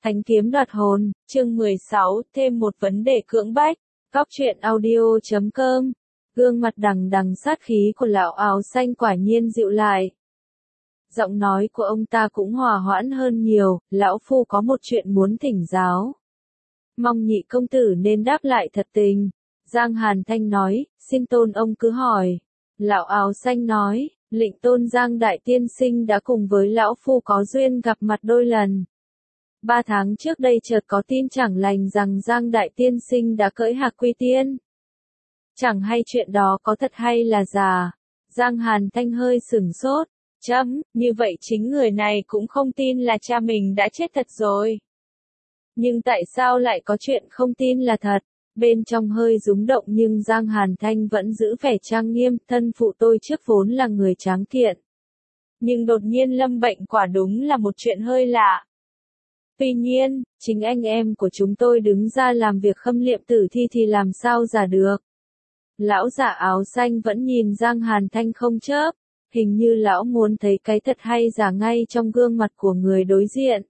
Thánh kiếm đoạt hồn, chương 16, thêm một vấn đề cưỡng bách. Góc truyện audio.com. Gương mặt đằng đằng sát khí của lão áo xanh quả nhiên dịu lại. Giọng nói của ông ta cũng hòa hoãn hơn nhiều, lão phu có một chuyện muốn thỉnh giáo. Mong nhị công tử nên đáp lại thật tình. Giang Hàn Thanh nói, xin tôn ông cứ hỏi. Lão áo xanh nói, lệnh tôn Giang Đại Tiên Sinh đã cùng với lão phu có duyên gặp mặt đôi lần. 3 tháng trước đây chợt có tin chẳng lành rằng Giang Đại Tiên Sinh đã cưỡi Hạc Quy Tiên. Chẳng hay chuyện đó có thật hay là giả. Giang Hàn Thanh hơi sửng sốt. Như vậy chính người này cũng không tin là cha mình đã chết thật rồi. Nhưng tại sao lại có chuyện không tin là thật? Bên trong hơi rúng động nhưng Giang Hàn Thanh vẫn giữ vẻ trang nghiêm, thân phụ tôi trước vốn là người tráng kiện. Nhưng đột nhiên lâm bệnh quả đúng là một chuyện hơi lạ. Tuy nhiên, chính anh em của chúng tôi đứng ra làm việc khâm liệm tử thi thì làm sao giả được. Lão giả áo xanh vẫn nhìn Giang Hàn Thanh không chớp, hình như lão muốn thấy cái thật hay giả ngay trong gương mặt của người đối diện.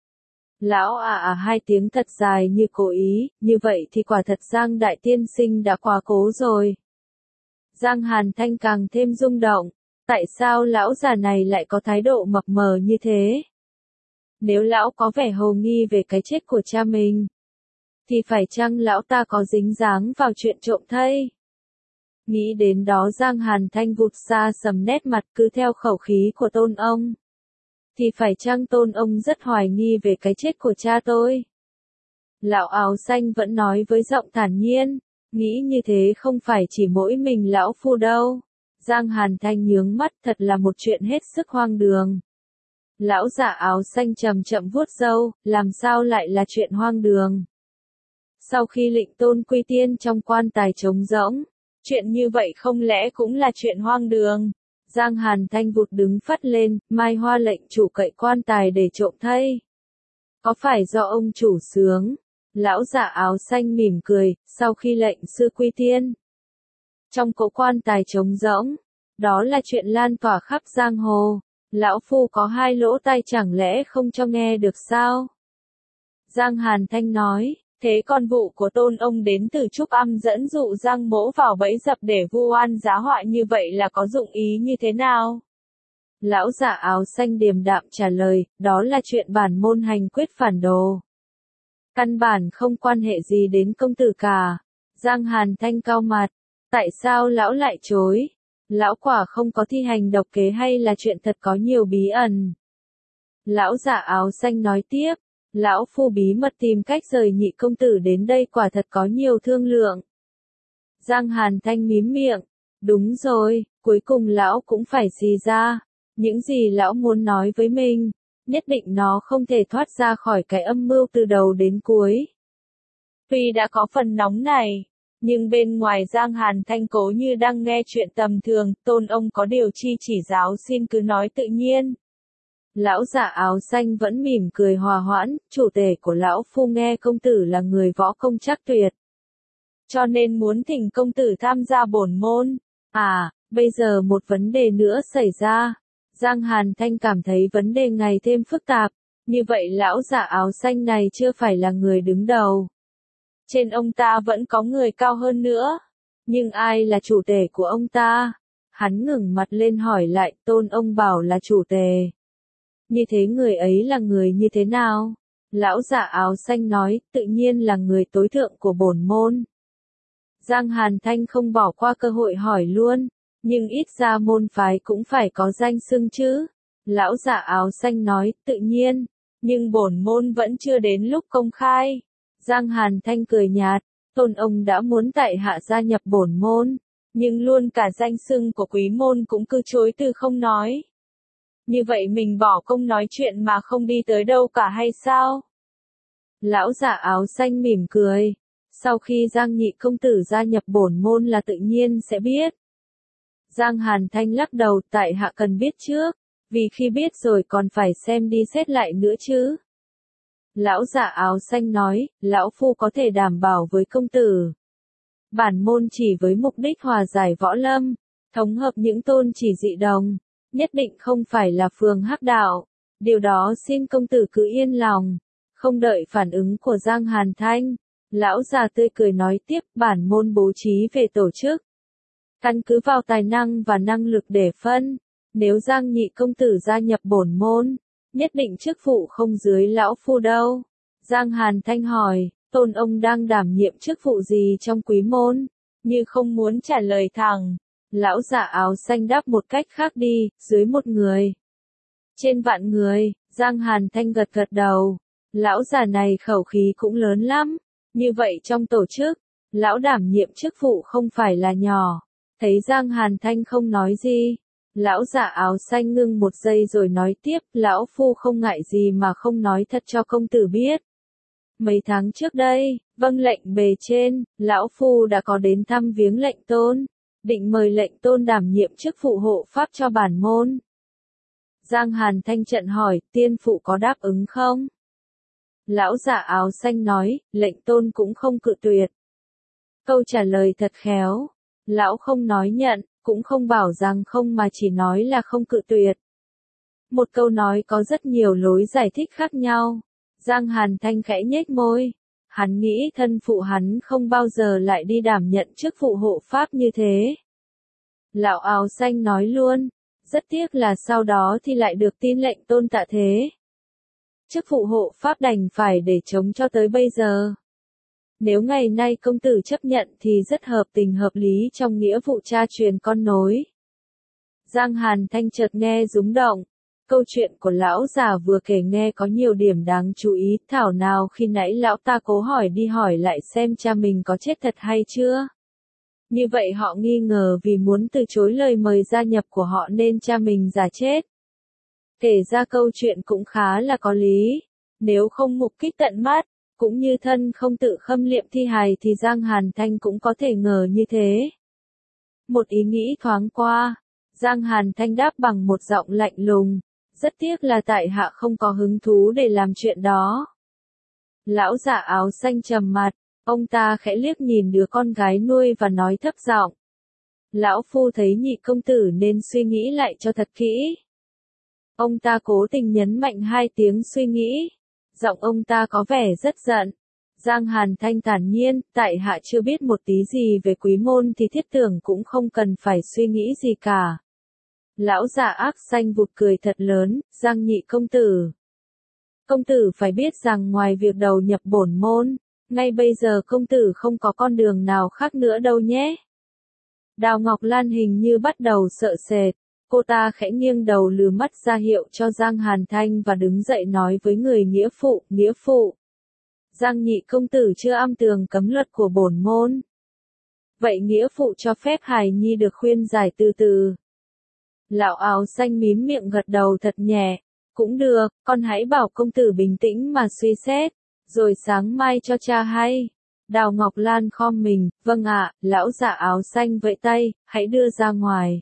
Lão hai tiếng thật dài như cố ý, như vậy thì quả thật Giang Đại Tiên Sinh đã quá cố rồi. Giang Hàn Thanh càng thêm rung động, tại sao lão già này lại có thái độ mập mờ như thế? Nếu lão có vẻ hồ nghi về cái chết của cha mình, thì phải chăng lão ta có dính dáng vào chuyện trộm thây? Nghĩ đến đó Giang Hàn Thanh vụt xa sầm nét mặt cứ theo khẩu khí của tôn ông. Thì phải chăng tôn ông rất hoài nghi về cái chết của cha tôi? Lão áo xanh vẫn nói với giọng thản nhiên, nghĩ như thế không phải chỉ mỗi mình lão phu đâu. Giang Hàn Thanh nhướng mắt, thật là một chuyện hết sức hoang đường. Lão giả áo xanh chậm chậm vuốt râu, làm sao lại là chuyện hoang đường? Sau khi lệnh tôn quy tiên trong quan tài trống rỗng, chuyện như vậy không lẽ cũng là chuyện hoang đường? Giang Hàn Thanh vụt đứng phắt lên, Mai Hoa lệnh chủ cậy quan tài để trộm thây. Có phải do ông chủ sướng? Lão giả áo xanh mỉm cười, sau khi lệnh sư quy tiên. Trong cỗ quan tài trống rỗng, đó là chuyện lan tỏa khắp giang hồ. Lão phu có 2 lỗ tai chẳng lẽ không cho nghe được sao? Giang Hàn Thanh nói, thế còn vụ của tôn ông đến từ Trúc Âm dẫn dụ Giang Mỗ vào bẫy dập để vu oan giá họa như vậy là có dụng ý như thế nào? Lão giả áo xanh điềm đạm trả lời, đó là chuyện bản môn hành quyết phản đồ. Căn bản không quan hệ gì đến công tử cả. Giang Hàn Thanh cau mặt, tại sao lão lại chối? Lão quả không có thi hành độc kế hay là chuyện thật có nhiều bí ẩn? Lão giả áo xanh nói tiếp, lão phu bí mật tìm cách rời nhị công tử đến đây quả thật có nhiều thương lượng. Giang Hàn Thanh mím miệng, đúng rồi, cuối cùng lão cũng phải xì ra. Những gì lão muốn nói với mình, nhất định nó không thể thoát ra khỏi cái âm mưu từ đầu đến cuối. Tuy đã có phần nóng này, nhưng bên ngoài Giang Hàn Thanh cố như đang nghe chuyện tầm thường, tôn ông có điều chi chỉ giáo xin cứ nói tự nhiên. Lão giả áo xanh vẫn mỉm cười hòa hoãn, chủ tể của lão phu nghe công tử là người võ công chắc tuyệt. Cho nên muốn thỉnh công tử tham gia bổn môn. Bây giờ một vấn đề nữa xảy ra. Giang Hàn Thanh cảm thấy vấn đề ngày thêm phức tạp, như vậy lão giả áo xanh này chưa phải là người đứng đầu. Trên ông ta vẫn có người cao hơn nữa. Nhưng ai là chủ tể của ông ta? Hắn ngẩng mặt lên hỏi lại, tôn ông bảo là chủ tể. Như thế người ấy là người như thế nào? Lão giả áo xanh nói, tự nhiên là người tối thượng của bổn môn. Giang Hàn Thanh không bỏ qua cơ hội hỏi luôn, nhưng ít ra môn phái cũng phải có danh xưng chứ. Lão giả áo xanh nói, tự nhiên, nhưng bổn môn vẫn chưa đến lúc công khai. Giang Hàn Thanh cười nhạt, tôn ông đã muốn tại hạ gia nhập bổn môn, nhưng luôn cả danh xưng của quý môn cũng cứ chối từ không nói. Như vậy mình bỏ công nói chuyện mà không đi tới đâu cả hay sao? Lão giả áo xanh mỉm cười, sau khi Giang nhị công tử gia nhập bổn môn là tự nhiên sẽ biết. Giang Hàn Thanh lắc đầu, tại hạ cần biết trước, vì khi biết rồi còn phải xem đi xét lại nữa chứ. Lão giả áo xanh nói, lão phu có thể đảm bảo với công tử. Bản môn chỉ với mục đích hòa giải võ lâm, thống hợp những tôn chỉ dị đồng, nhất định không phải là phường hắc đạo. Điều đó xin công tử cứ yên lòng. Không đợi phản ứng của Giang Hàn Thanh, lão già tươi cười nói tiếp, bản môn bố trí về tổ chức. Căn cứ vào tài năng và năng lực để phân, nếu Giang nhị công tử gia nhập bổn môn, nhất định chức vụ không dưới lão phu đâu. Giang Hàn Thanh hỏi, tôn ông đang đảm nhiệm chức vụ gì trong quý môn? Như không muốn trả lời thẳng, lão già áo xanh đáp một cách khác đi, dưới 1 người. Trên vạn người, Giang Hàn Thanh gật gật đầu. Lão già này khẩu khí cũng lớn lắm. Như vậy trong tổ chức, lão đảm nhiệm chức vụ không phải là nhỏ. Thấy Giang Hàn Thanh không nói gì, lão già áo xanh ngưng một giây rồi nói tiếp, lão phu không ngại gì mà không nói thật cho công tử biết. Mấy tháng trước đây, vâng lệnh bề trên, lão phu đã có đến thăm viếng lệnh tôn, định mời lệnh tôn đảm nhiệm chức vụ hộ pháp cho bản môn. Giang Hàn Thanh trận hỏi, tiên phụ có đáp ứng không? Lão già áo xanh nói, lệnh tôn cũng không cự tuyệt. Câu trả lời thật khéo. Lão không nói nhận, cũng không bảo rằng không mà chỉ nói là không cự tuyệt. Một câu nói có rất nhiều lối giải thích khác nhau. Giang Hàn Thanh khẽ nhếch môi. Hắn nghĩ thân phụ hắn không bao giờ lại đi đảm nhận chức vụ hộ pháp như thế. Lão áo xanh nói luôn, rất tiếc là sau đó thì lại được tin lệnh tôn tạ thế. Chức vụ hộ pháp đành phải để chống cho tới bây giờ. Nếu ngày nay công tử chấp nhận thì rất hợp tình hợp lý trong nghĩa vụ cha truyền con nối. Giang Hàn Thanh chợt nghe rúng động. Câu chuyện của lão già vừa kể nghe có nhiều điểm đáng chú ý, thảo nào khi nãy lão ta cố hỏi đi hỏi lại xem cha mình có chết thật hay chưa. Như vậy họ nghi ngờ vì muốn từ chối lời mời gia nhập của họ nên cha mình giả chết. Kể ra câu chuyện cũng khá là có lý. Nếu không mục kích tận mắt, cũng như thân không tự khâm liệm thi hài thì Giang Hàn Thanh cũng có thể ngờ như thế. Một ý nghĩ thoáng qua, Giang Hàn Thanh đáp bằng một giọng lạnh lùng, rất tiếc là tại hạ không có hứng thú để làm chuyện đó. Lão già áo xanh trầm mặt, ông ta khẽ liếc nhìn đứa con gái nuôi và nói thấp giọng. Lão phu thấy nhị công tử nên suy nghĩ lại cho thật kỹ. Ông ta cố tình nhấn mạnh 2 tiếng suy nghĩ. Giọng ông ta có vẻ rất giận. Giang Hàn Thanh thản nhiên, tại hạ chưa biết một tí gì về quý môn thì thiết tưởng cũng không cần phải suy nghĩ gì cả. Lão già ác xanh vụt cười thật lớn, Giang nhị công tử. Công tử phải biết rằng ngoài việc đầu nhập bổn môn, ngay bây giờ công tử không có con đường nào khác nữa đâu nhé. Đào Ngọc Lan hình như bắt đầu sợ sệt. Cô ta khẽ nghiêng đầu lừa mắt ra hiệu cho Giang Hàn Thanh và đứng dậy nói với người nghĩa phụ. Giang nhị công tử chưa am tường cấm luật của bổn môn. Vậy nghĩa phụ cho phép hài nhi được khuyên giải từ từ. Lão áo xanh mím miệng gật đầu thật nhẹ. Cũng được, con hãy bảo công tử bình tĩnh mà suy xét, rồi sáng mai cho cha hay. Đào Ngọc Lan khom mình, vâng ạ, lão già áo xanh vẫy tay, hãy đưa ra ngoài.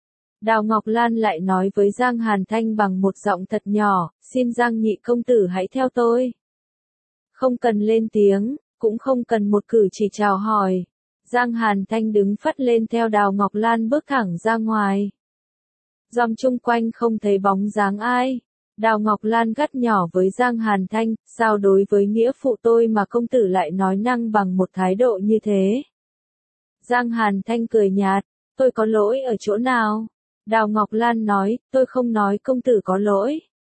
Đào Ngọc Lan lại nói với Giang Hàn Thanh bằng một giọng thật nhỏ, xin Giang nhị công tử hãy theo tôi. Không cần lên tiếng, cũng không cần một cử chỉ chào hỏi. Giang Hàn Thanh đứng phắt lên theo Đào Ngọc Lan bước thẳng ra ngoài. Dòng chung quanh không thấy bóng dáng ai. Đào Ngọc Lan gắt nhỏ với Giang Hàn Thanh, sao đối với nghĩa phụ tôi mà công tử lại nói năng bằng một thái độ như thế. Giang Hàn Thanh cười nhạt, tôi có lỗi ở chỗ nào? Đào Ngọc Lan nói, tôi không nói công tử có lỗi.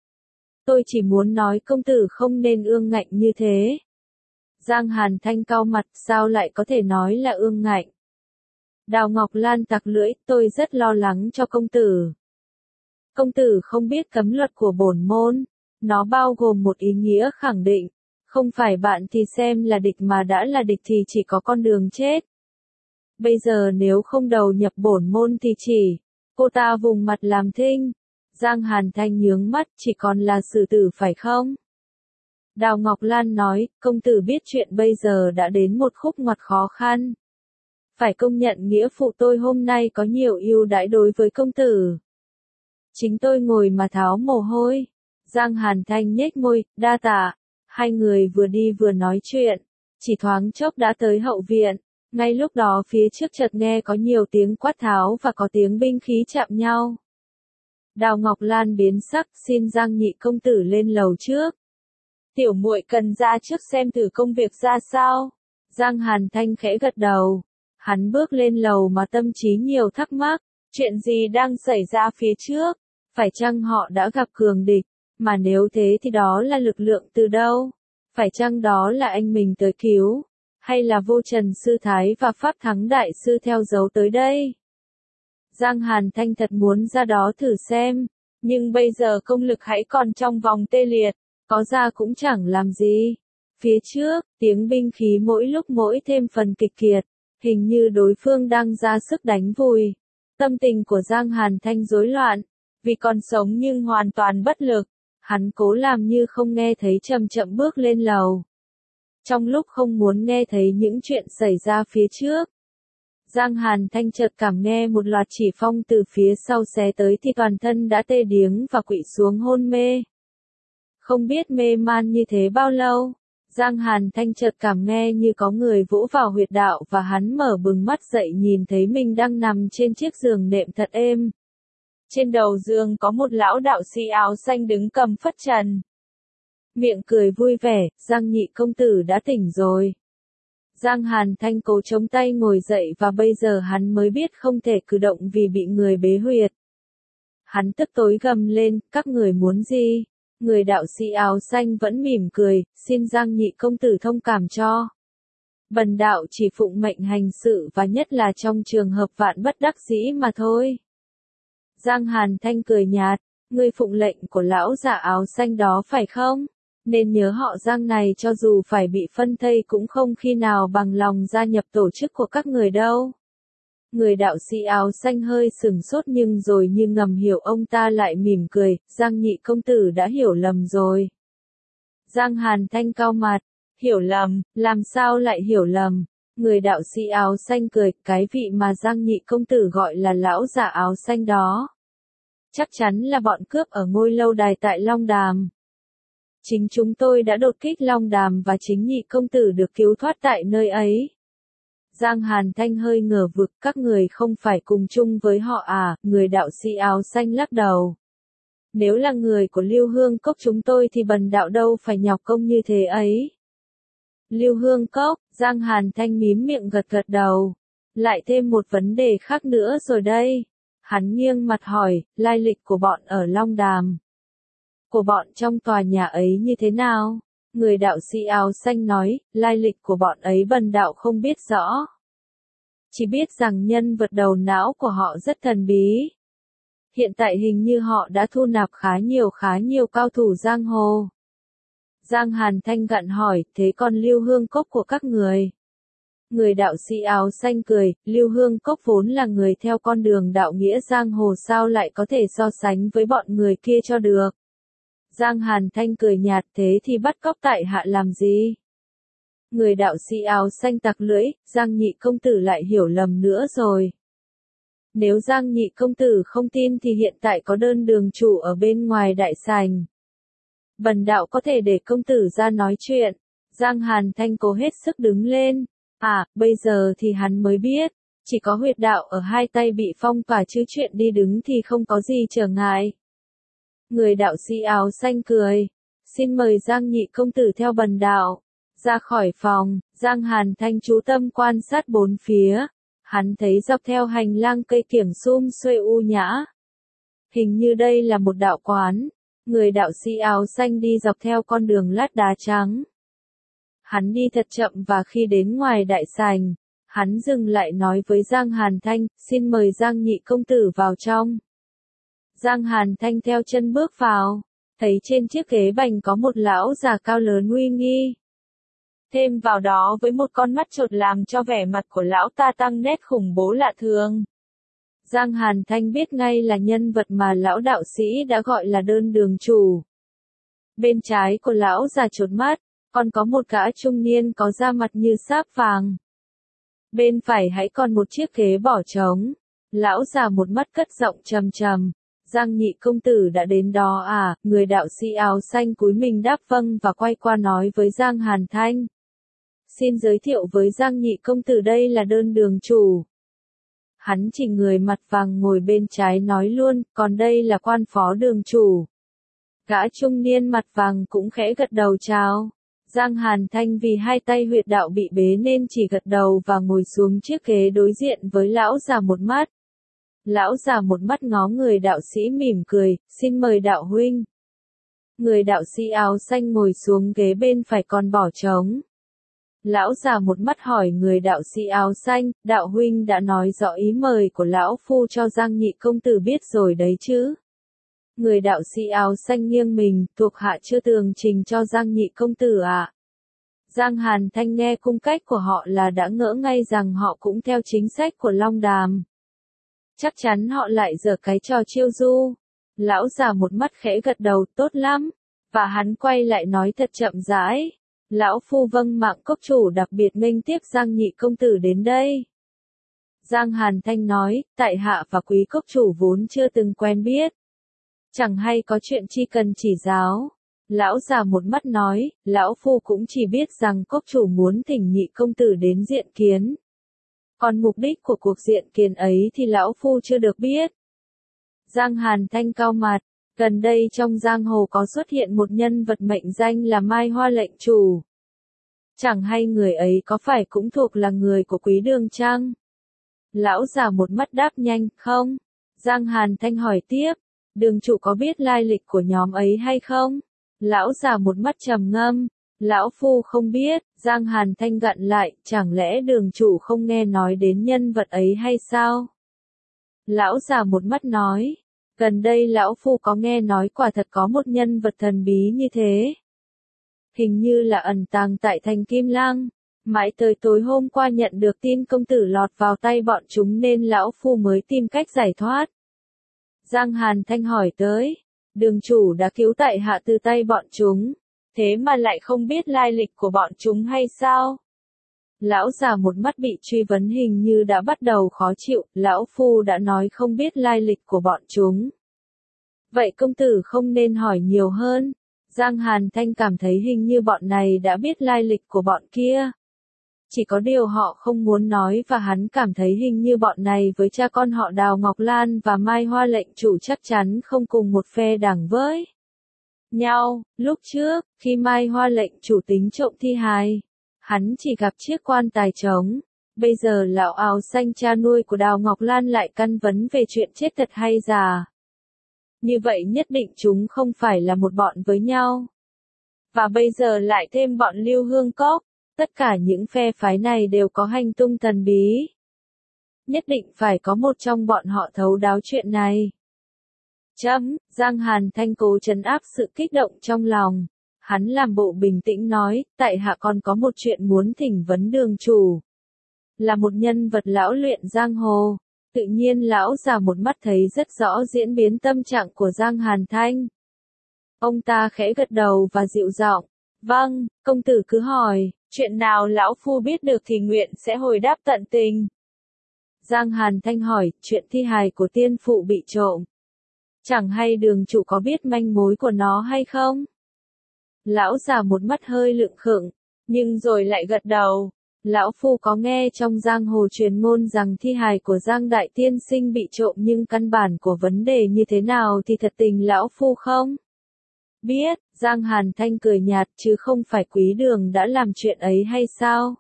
Tôi chỉ muốn nói công tử không nên ương ngạnh như thế. Giang Hàn Thanh cau mặt, sao lại có thể nói là ương ngạnh? Đào Ngọc Lan tặc lưỡi, tôi rất lo lắng cho công tử. Công tử không biết cấm luật của bổn môn, nó bao gồm một ý nghĩa khẳng định, không phải bạn thì xem là địch mà đã là địch thì chỉ có con đường chết. Bây giờ nếu không đầu nhập bổn môn thì chỉ, cô ta vùng mặt làm thinh. Giang Hàn Thanh nhướng mắt, chỉ còn là xử tử phải không? Đào Ngọc Lan nói, công tử biết chuyện bây giờ đã đến một khúc ngoặt khó khăn. Phải công nhận nghĩa phụ tôi hôm nay có nhiều ưu đãi đối với công tử. Chính tôi ngồi mà tháo mồ hôi. Giang Hàn Thanh nhếch môi, đa tạ. Hai người vừa đi vừa nói chuyện. Chỉ thoáng chốc đã tới hậu viện. Ngay lúc đó phía trước chợt nghe có nhiều tiếng quát tháo và có tiếng binh khí chạm nhau. Đào Ngọc Lan biến sắc, xin Giang nhị công tử lên lầu trước. Tiểu muội cần ra trước xem thử công việc ra sao. Giang Hàn Thanh khẽ gật đầu. Hắn bước lên lầu mà tâm trí nhiều thắc mắc, chuyện gì đang xảy ra phía trước? Phải chăng họ đã gặp cường địch? Mà nếu thế thì đó là lực lượng từ đâu? Phải chăng đó là anh mình tới cứu? Hay là Vô Trần Sư Thái và Pháp Thắng Đại Sư theo dấu tới đây? Giang Hàn Thanh thật muốn ra đó thử xem, nhưng bây giờ công lực hãy còn trong vòng tê liệt, có ra cũng chẳng làm gì. Phía trước, tiếng binh khí mỗi lúc mỗi thêm phần kịch kiệt, hình như đối phương đang ra sức đánh vùi. Tâm tình của Giang Hàn Thanh rối loạn, vì còn sống nhưng hoàn toàn bất lực, hắn cố làm như không nghe thấy chậm chậm bước lên lầu. Trong lúc không muốn nghe thấy những chuyện xảy ra phía trước, Giang Hàn Thanh chợt cảm nghe một loạt chỉ phong từ phía sau xé tới thì toàn thân đã tê điếng và quỵ xuống hôn mê. Không biết mê man như thế bao lâu, Giang Hàn Thanh chợt cảm nghe như có người vỗ vào huyệt đạo và hắn mở bừng mắt dậy nhìn thấy mình đang nằm trên chiếc giường nệm thật êm. Trên đầu giường có một lão đạo sĩ áo xanh đứng cầm phất trần. Miệng cười vui vẻ, Giang nhị công tử đã tỉnh rồi. Giang Hàn Thanh cố chống tay ngồi dậy và bây giờ hắn mới biết không thể cử động vì bị người bế huyệt. Hắn tức tối gầm lên, các người muốn gì? Người đạo sĩ áo xanh vẫn mỉm cười, xin Giang nhị công tử thông cảm cho. Bần đạo chỉ phụng mệnh hành sự và nhất là trong trường hợp vạn bất đắc dĩ mà thôi. Giang Hàn Thanh cười nhạt, ngươi phụng lệnh của lão giả áo xanh đó phải không? Nên nhớ họ Giang này cho dù phải bị phân thây cũng không khi nào bằng lòng gia nhập tổ chức của các người đâu. Người đạo sĩ áo xanh hơi sừng sốt nhưng rồi như ngầm hiểu ông ta lại mỉm cười, Giang nhị công tử đã hiểu lầm rồi. Giang Hàn Thanh cau mặt, hiểu lầm, làm sao lại hiểu lầm? Người đạo sĩ áo xanh cười, cái vị mà Giang nhị công tử gọi là lão giả áo xanh đó. Chắc chắn là bọn cướp ở ngôi lâu đài tại Long Đàm. Chính chúng tôi đã đột kích Long Đàm và chính nhị công tử được cứu thoát tại nơi ấy. Giang Hàn Thanh hơi ngờ vực, các người không phải cùng chung với họ à? Người đạo sĩ áo xanh lắc đầu. Nếu là người của Lưu Hương Cốc chúng tôi thì bần đạo đâu phải nhọc công như thế ấy. Lưu Hương Cốc, Giang Hàn Thanh mím miệng gật gật đầu. Lại thêm một vấn đề khác nữa rồi đây. Hắn nghiêng mặt hỏi, lai lịch của bọn ở Long Đàm. Của bọn trong tòa nhà ấy như thế nào? Người đạo sĩ áo xanh nói, lai lịch của bọn ấy bần đạo không biết rõ. Chỉ biết rằng nhân vật đầu não của họ rất thần bí. Hiện tại hình như họ đã thu nạp khá nhiều cao thủ giang hồ. Giang Hàn Thanh gặn hỏi, thế còn Lưu Hương Cốc của các người? Người đạo sĩ áo xanh cười, Lưu Hương Cốc vốn là người theo con đường đạo nghĩa giang hồ sao lại có thể so sánh với bọn người kia cho được. Giang Hàn Thanh cười nhạt, thế thì bắt cóc tại hạ làm gì? Người đạo sĩ áo xanh tặc lưỡi, Giang nhị công tử lại hiểu lầm nữa rồi. Nếu Giang nhị công tử không tin thì hiện tại có đơn đường chủ ở bên ngoài đại sảnh. Bần đạo có thể để công tử ra nói chuyện. Giang Hàn Thanh cố hết sức đứng lên. À, bây giờ thì hắn mới biết, chỉ có huyệt đạo ở hai tay bị phong tỏa chứ chuyện đi đứng thì không có gì trở ngại. Người đạo sĩ áo xanh cười. Xin mời Giang nhị công tử theo bần đạo. Ra khỏi phòng, Giang Hàn Thanh chú tâm quan sát bốn phía. Hắn thấy dọc theo hành lang cây kiểng sum xuê u nhã. Hình như đây là một đạo quán. Người đạo sĩ áo xanh đi dọc theo con đường lát đá trắng. Hắn đi thật chậm và khi đến ngoài đại sảnh, hắn dừng lại nói với Giang Hàn Thanh, xin mời Giang nhị công tử vào trong. Giang Hàn Thanh theo chân bước vào, thấy trên chiếc ghế bành có một lão già cao lớn uy nghi. Thêm vào đó với một con mắt chột làm cho vẻ mặt của lão ta tăng nét khủng bố lạ thường. Giang Hàn Thanh biết ngay là nhân vật mà lão đạo sĩ đã gọi là đơn đường chủ. Bên trái của lão già chột mắt, còn có một gã trung niên có da mặt như sáp vàng. Bên phải hãy còn một chiếc ghế bỏ trống. Lão già một mắt cất giọng trầm trầm. Giang nhị công tử đã đến đó à? Người đạo sĩ áo xanh cúi mình đáp vâng và quay qua nói với Giang Hàn Thanh. Xin giới thiệu với Giang nhị công tử, đây là đơn đường chủ. Hắn chỉ người mặt vàng ngồi bên trái nói luôn, còn đây là quan phó đường chủ. Gã trung niên mặt vàng cũng khẽ gật đầu chào. Giang Hàn Thanh vì hai tay huyệt đạo bị bế nên chỉ gật đầu và ngồi xuống chiếc ghế đối diện với lão già một mắt. Lão già một mắt ngó người đạo sĩ mỉm cười, xin mời đạo huynh. Người đạo sĩ áo xanh ngồi xuống ghế bên phải còn bỏ trống. Lão già một mắt hỏi người đạo sĩ áo xanh, đạo huynh đã nói rõ ý mời của lão phu cho Giang nhị công tử biết rồi đấy chứ. Người đạo sĩ áo xanh nghiêng mình, thuộc hạ chưa tường trình cho Giang nhị công tử ạ. Giang Hàn Thanh nghe cung cách của họ là đã ngỡ ngay rằng họ cũng theo chính sách của Long Đàm. Chắc chắn họ lại giở cái trò chiêu du. Lão già một mắt khẽ gật đầu, tốt lắm. Và hắn quay lại nói thật chậm rãi. Lão phu vâng mạng cốc chủ đặc biệt nghênh tiếp Giang nhị công tử đến đây. Giang Hàn Thanh nói, tại hạ và quý cốc chủ vốn chưa từng quen biết. Chẳng hay có chuyện chi cần chỉ giáo. Lão già một mắt nói, lão phu cũng chỉ biết rằng cốc chủ muốn thỉnh nhị công tử đến diện kiến. Còn mục đích của cuộc diện kiến ấy thì lão phu chưa được biết. Giang Hàn Thanh cau mặt, gần đây trong giang hồ có xuất hiện một nhân vật mệnh danh là Mai Hoa lệnh chủ. Chẳng hay người ấy có phải cũng thuộc là người của Quý Đường chăng? Lão già một mắt đáp nhanh, không. Giang Hàn Thanh hỏi tiếp, đường chủ có biết lai lịch của nhóm ấy hay không? Lão già một mắt trầm ngâm, lão phu không biết. Giang Hàn Thanh gặn lại, chẳng lẽ đường chủ không nghe nói đến nhân vật ấy hay sao? Lão già một mắt nói, gần đây lão phu có nghe nói quả thật có một nhân vật thần bí như thế. Hình như là ẩn tàng tại thành Kim Lang. Mãi tới tối hôm qua nhận được tin công tử lọt vào tay bọn chúng nên lão phu mới tìm cách giải thoát. Giang Hàn Thanh hỏi tới, đường chủ đã cứu tại hạ từ tay bọn chúng, thế mà lại không biết lai lịch của bọn chúng hay sao? Lão già một mắt bị truy vấn hình như đã bắt đầu khó chịu, lão phu đã nói không biết lai lịch của bọn chúng. Vậy công tử không nên hỏi nhiều hơn. Giang Hàn Thanh cảm thấy hình như bọn này đã biết lai lịch của bọn kia. Chỉ có điều họ không muốn nói và hắn cảm thấy hình như bọn này với cha con họ Đào Ngọc Lan và Mai Hoa lệnh chủ chắc chắn không cùng một phe đảng với nhau. Lúc trước, khi Mai Hoa lệnh chủ tính trộm thi hài, hắn chỉ gặp chiếc quan tài trống. Bây giờ lão áo xanh cha nuôi của Đào Ngọc Lan lại căn vấn về chuyện chết thật hay giả. Như vậy nhất định chúng không phải là một bọn với nhau. Và bây giờ lại thêm bọn Lưu Hương Cốc. Tất cả những phe phái này đều có hành tung thần bí. Nhất định phải có một trong bọn họ thấu đáo chuyện này. Giang Hàn Thanh cố trấn áp sự kích động trong lòng. Hắn làm bộ bình tĩnh nói, tại hạ còn có một chuyện muốn thỉnh vấn đường chủ. Là một nhân vật lão luyện giang hồ. Tự nhiên lão già một mắt thấy rất rõ diễn biến tâm trạng của Giang Hàn Thanh. Ông ta khẽ gật đầu và dịu giọng, vâng, công tử cứ hỏi. Chuyện nào lão phu biết được thì nguyện sẽ hồi đáp tận tình. Giang Hàn Thanh hỏi, chuyện thi hài của tiên phụ bị trộm. Chẳng hay đường chủ có biết manh mối của nó hay không? Lão già một mắt hơi lựng khựng, nhưng rồi lại gật đầu. Lão phu có nghe trong giang hồ truyền ngôn rằng thi hài của Giang Đại Tiên Sinh bị trộm nhưng căn bản của vấn đề như thế nào thì thật tình lão phu không biết. Giang Hàn Thanh cười nhạt, chứ không phải Quý Đường đã làm chuyện ấy hay sao?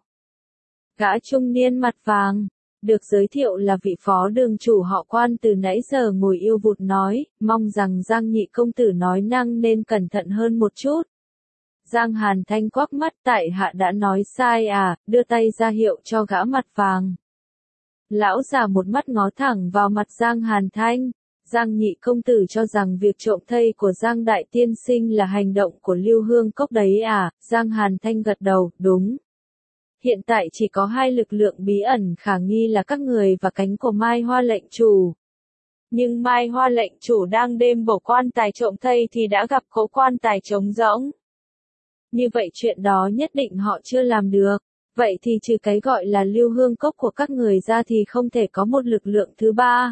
Gã trung niên mặt vàng, được giới thiệu là vị phó đường chủ họ Quan từ nãy giờ ngồi yêu vụt nói, mong rằng Giang nhị công tử nói năng nên cẩn thận hơn một chút. Giang Hàn Thanh quắc mắt, tại hạ đã nói sai à, đưa tay ra hiệu cho gã mặt vàng. Lão già một mắt ngó thẳng vào mặt Giang Hàn Thanh. Giang nhị công tử cho rằng việc trộm thây của Giang Đại Tiên Sinh là hành động của Lưu Hương Cốc đấy à? Giang Hàn Thanh gật đầu, đúng. Hiện tại chỉ có hai lực lượng bí ẩn khả nghi là các người và cánh của Mai Hoa lệnh chủ. Nhưng Mai Hoa lệnh chủ đang đêm bổ quan tài trộm thây thì đã gặp cố quan tài trống rỗng. Như vậy chuyện đó nhất định họ chưa làm được. Vậy thì trừ cái gọi là Lưu Hương Cốc của các người ra thì không thể có một lực lượng thứ ba.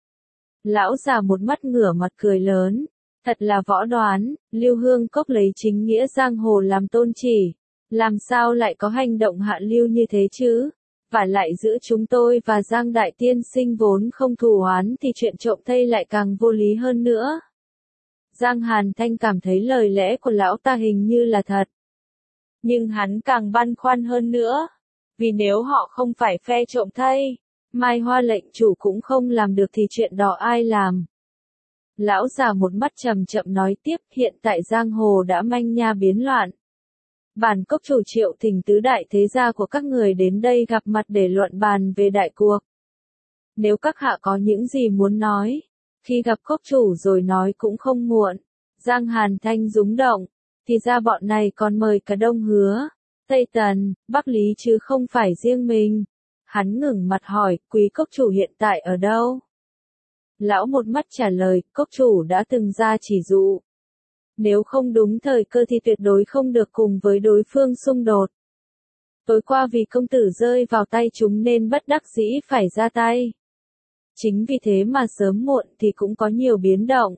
Lão già một mắt ngửa mặt cười lớn. Thật là võ đoán, Lưu Hương Cốc lấy chính nghĩa giang hồ làm tôn chỉ. Làm sao lại có hành động hạ lưu như thế chứ? Và lại giữa chúng tôi và Giang Đại Tiên Sinh vốn không thù oán thì chuyện trộm thây lại càng vô lý hơn nữa. Giang Hàn Thanh cảm thấy lời lẽ của lão ta hình như là thật. Nhưng hắn càng băn khoăn hơn nữa. Vì nếu họ không phải phe trộm thay, Mai Hoa lệnh chủ cũng không làm được thì chuyện đó ai làm? Lão già một mắt chậm chậm nói tiếp, hiện tại giang hồ đã manh nha biến loạn. Bản cốc chủ triệu thỉnh tứ đại thế gia của các người đến đây gặp mặt để luận bàn về đại cuộc. Nếu các hạ có những gì muốn nói, khi gặp cốc chủ rồi nói cũng không muộn. Giang Hàn Thanh rúng động, thì ra bọn này còn mời cả Đông Hứa, Tây Tần, Bắc Lý chứ không phải riêng mình. Hắn ngẩng mặt hỏi, quý cốc chủ hiện tại ở đâu? Lão một mắt trả lời, cốc chủ đã từng ra chỉ dụ. Nếu không đúng thời cơ thì tuyệt đối không được cùng với đối phương xung đột. Tối qua vì công tử rơi vào tay chúng nên bất đắc dĩ phải ra tay. Chính vì thế mà sớm muộn thì cũng có nhiều biến động.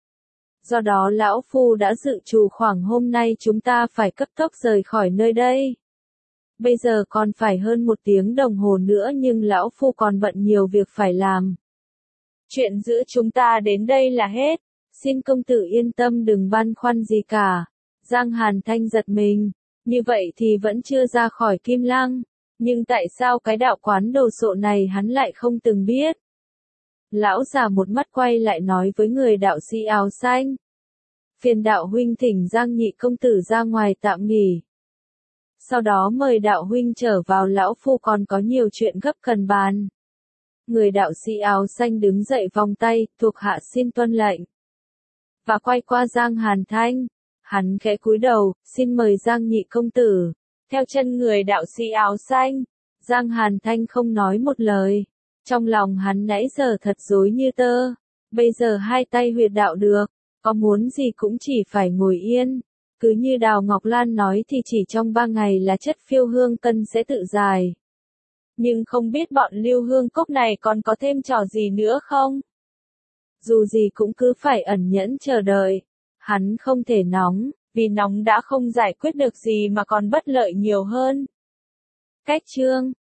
Do đó lão phu đã dự trù khoảng hôm nay chúng ta phải cấp tốc rời khỏi nơi đây. Bây giờ còn phải hơn 1 tiếng đồng hồ nữa nhưng lão phu còn bận nhiều việc phải làm. Chuyện giữa chúng ta đến đây là hết. Xin công tử yên tâm đừng băn khoăn gì cả. Giang Hàn Thanh giật mình. Như vậy thì vẫn chưa ra khỏi Kim Lăng. Nhưng tại sao cái đạo quán đồ sộ này hắn lại không từng biết? Lão già một mắt quay lại nói với người đạo sĩ áo xanh. Phiền đạo huynh thỉnh Giang nhị công tử ra ngoài tạm nghỉ. Sau đó mời đạo huynh trở vào, lão phu còn có nhiều chuyện gấp cần bàn. Người đạo sĩ áo xanh đứng dậy vòng tay, thuộc hạ xin tuân lệnh. Và quay qua Giang Hàn Thanh. Hắn khẽ cúi đầu, xin mời Giang nhị công tử. Theo chân người đạo sĩ áo xanh, Giang Hàn Thanh không nói một lời. Trong lòng hắn nãy giờ thật rối như tơ. Bây giờ hai tay huyệt đạo được, có muốn gì cũng chỉ phải ngồi yên. Cứ như Đào Ngọc Lan nói thì chỉ trong 3 ngày là chất phiêu hương cân sẽ tự giải. Nhưng không biết bọn Lưu Hương Cốc này còn có thêm trò gì nữa không? Dù gì cũng cứ phải ẩn nhẫn chờ đợi. Hắn không thể nóng, vì nóng đã không giải quyết được gì mà còn bất lợi nhiều hơn. Cách chương